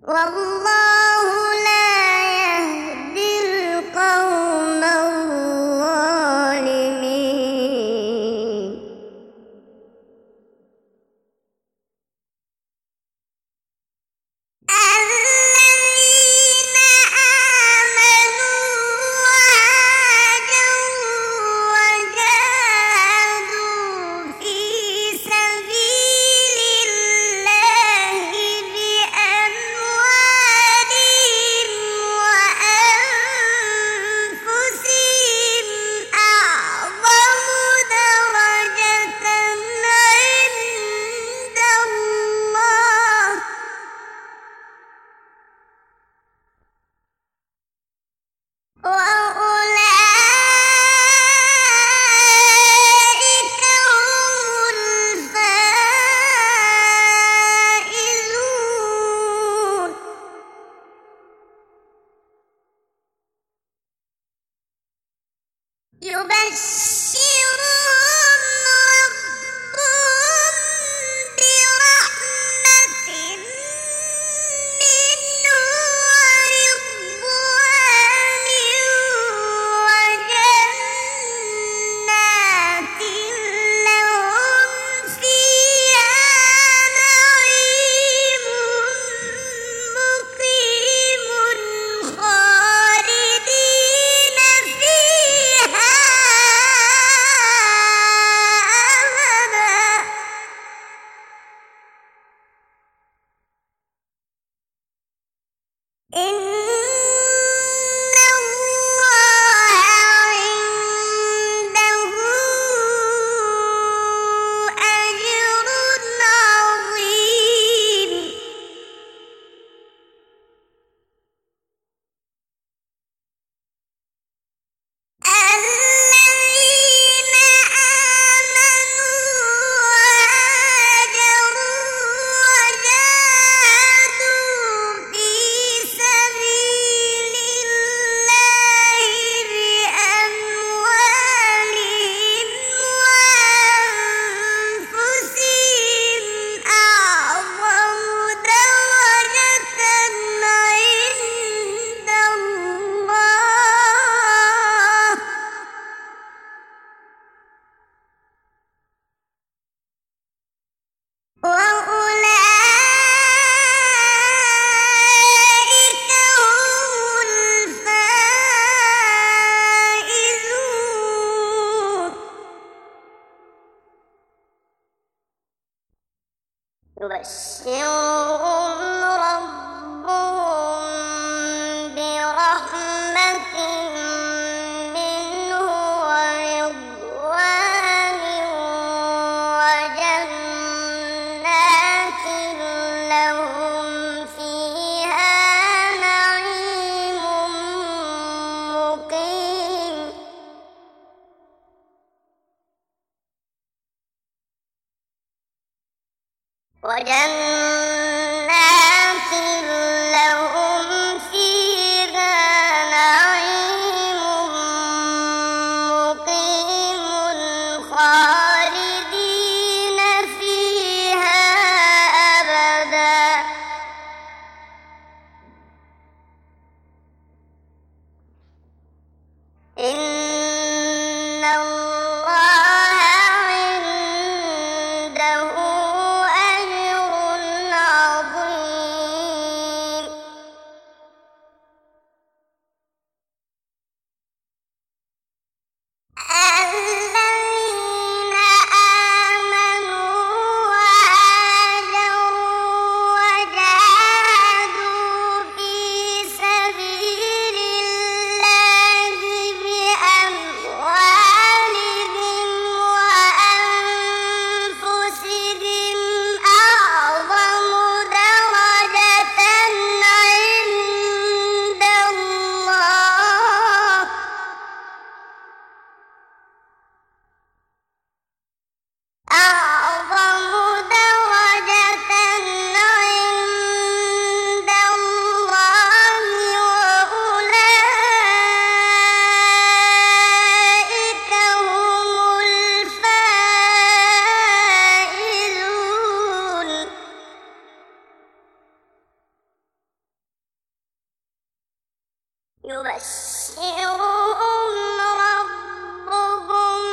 والله لا يهدي القوم الظالمين. الذين آمنوا وهاجروا وجاهدوا في سبيل الله بأموالهم وأنفسهم أعظم درجة عند الله، وأولئك هم الفائزون. يبشرهم ربهم برحمة منه ورضوان وجنات لهم فيها نعيم مقيم خالدين فيها أبدا. إن الله عنده أجر عظيم. الذين آمنوا وهاجروا وجاهدوا في سبيل الله بأموالهم وأنفسهم أعظم درجة عند الله، وأولئك هم الفائزون. يبشرهم ربهم برحمة منه ورضوان وجنات لهم فيها نعيم مقيم. وجنات لهم فيها نعيم مقيم خالدين فيها أبدا. إن الله عنده أجر يبشرهم ربهم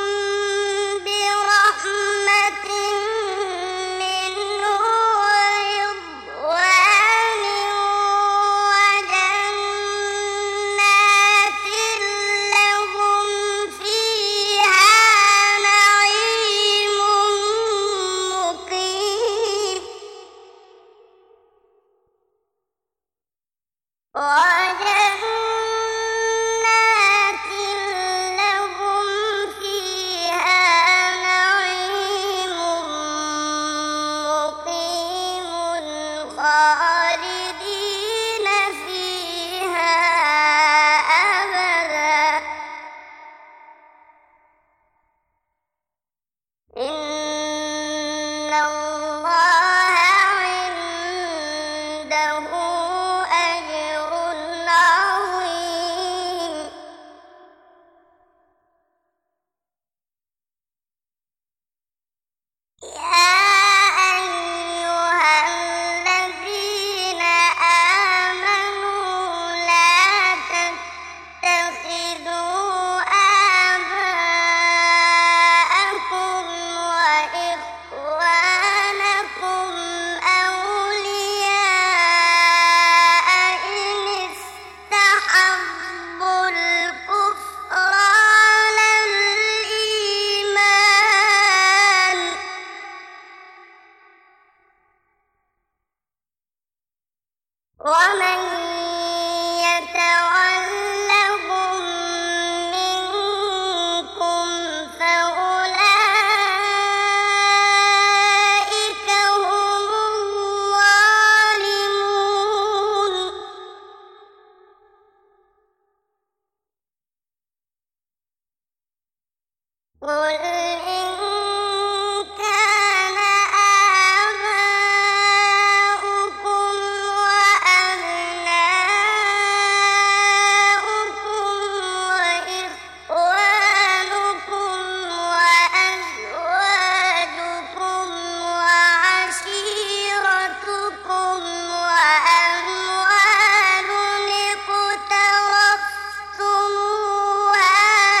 برحمة منه ورضوان وجنات لهم فيها نعيم مقيم وجنات لهم فيها نعيم مقيم خالدين فيها أبدا إن الله عنده أجر عظيم يا أيها الذين آمنوا لا تتخذوا آباءكم وإخوانكم أولياء إن استحبوا الكفر على الإيمان ومن يتولهم منكم فأولئك هم الظالمون قل إن كان آباؤكم وأبناؤكم وإخوانكم وأزواجكم وعشيرتكم وأموال اقترفتموها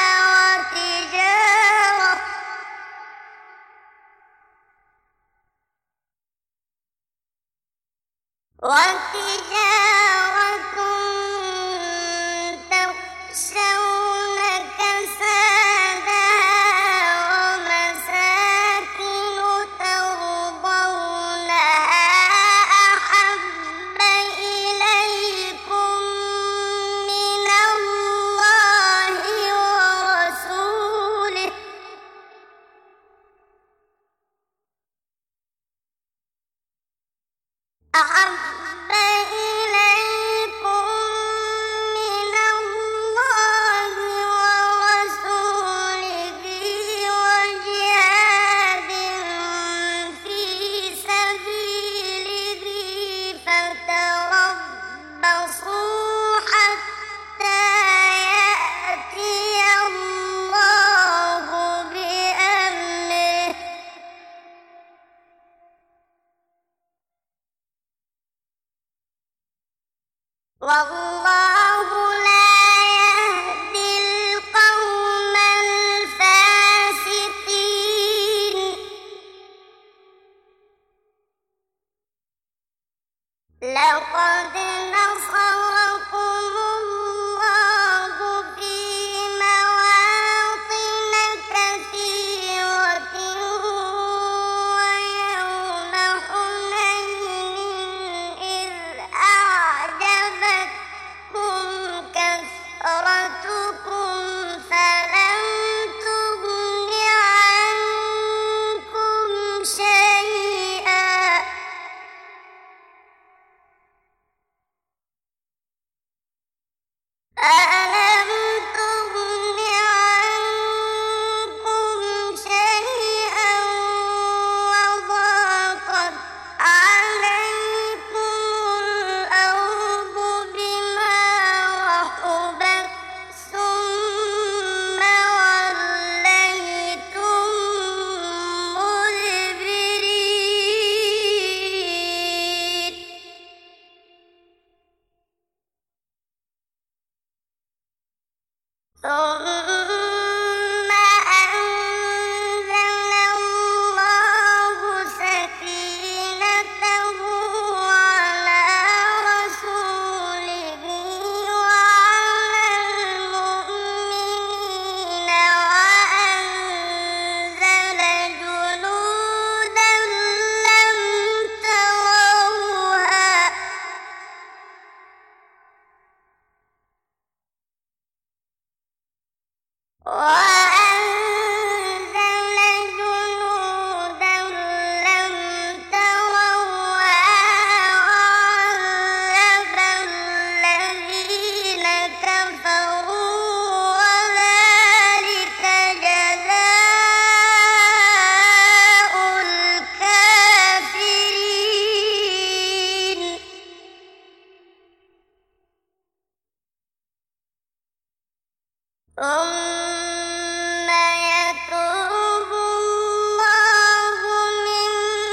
وتجارة تخشون كسادها ومساكن ترضونها أحب إليكم من الله ورسوله أحب إليكم من الله ورسوله وجهاد في سبيله فتربصوا حتى يأتي الله بأمره والله لا يهدي القوم الفاسقين لقد نصركم الله في مواطن كثيرة ويوم حنين إذ أعجبتكم كثرتكم فلم تغن عنكم شيئا ثم أنزل الله سكينته على رسوله وعلى المؤمنين وأنزل جنودا لم تروها وعذب الذين كفروا وذلك جزاء الكافرين ثم يتوب الله من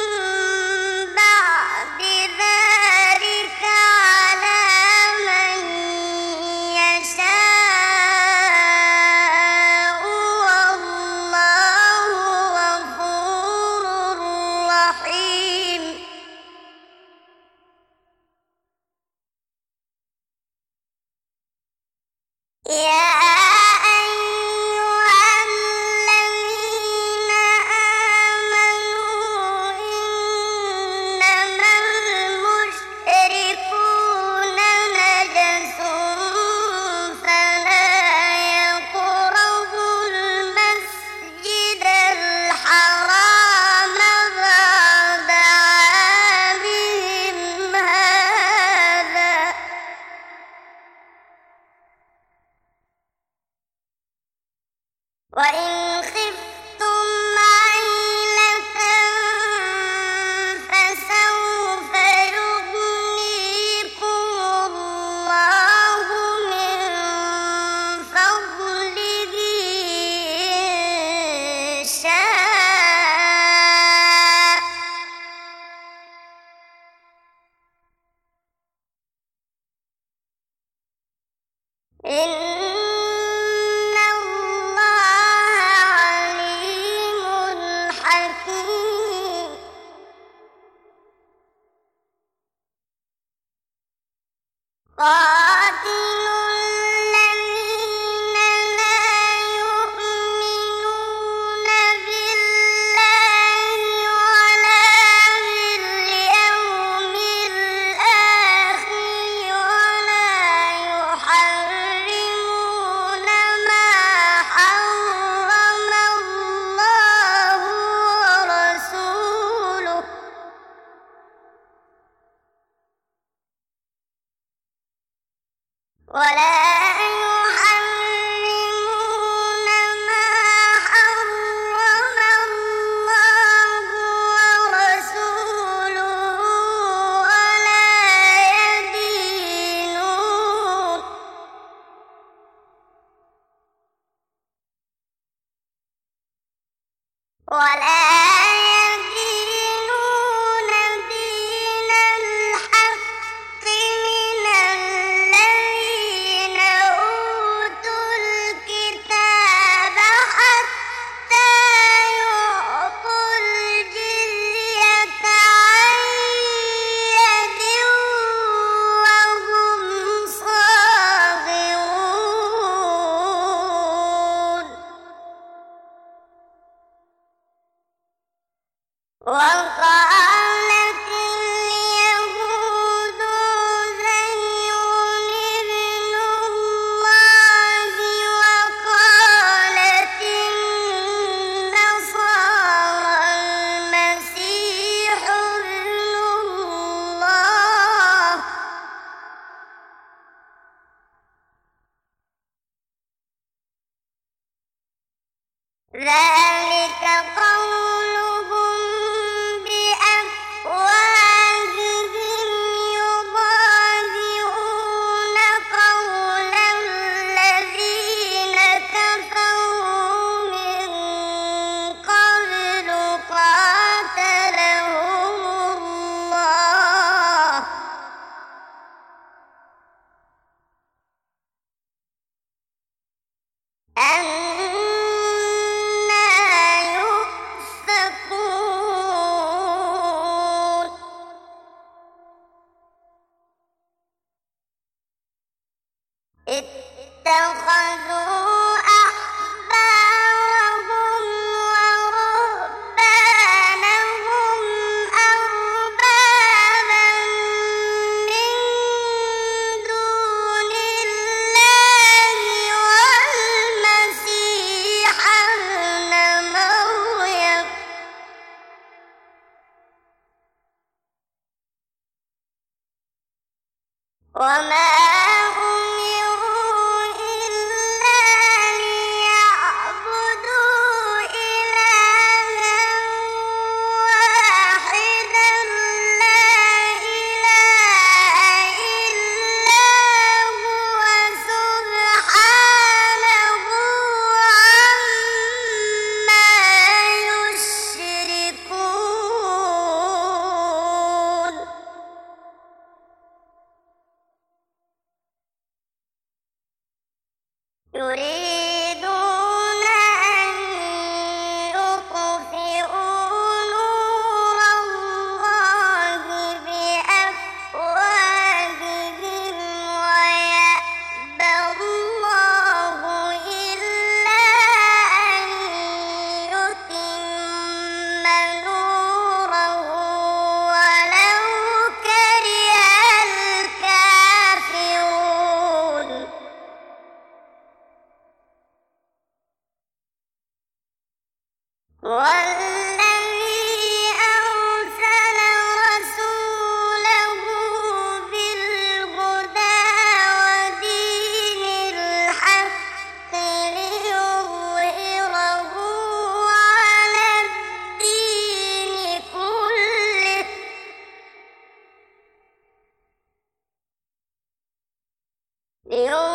بعد ذلك على من يشاء والله غفور رحيم يا أيها الذين آمنوا إنما المشركون نجس فلا يقربوا المسجد الحرام بعد عامهم هذا وإن خفتم عيلة فسوف يغنيكم الله من فضله إن شاء إن الله عليم حكيم قاتلوا الذين لا يؤمنون بالله ولا باليوم الآخر ولا يحرمون ما حرم الله ورسوله ولا يحرمون ما حرم الله ورسوله ولا يدينون دين الحق من الذين اتخذوا أحبارهم ورهبانهم أربابا من دون الله والمسيح ابن مريم وما أمروا إلا ليعبدوا إلها واحدا لا إله إلا هو سبحانه عما يشركون يريدون أن يطفئوا نور الله بأفواههم ويأبى الله إلا أن يتم نوره ولو كره الكافرون والذي أرسل رسوله بالهدى ودين الحق ليظهره على الدين كله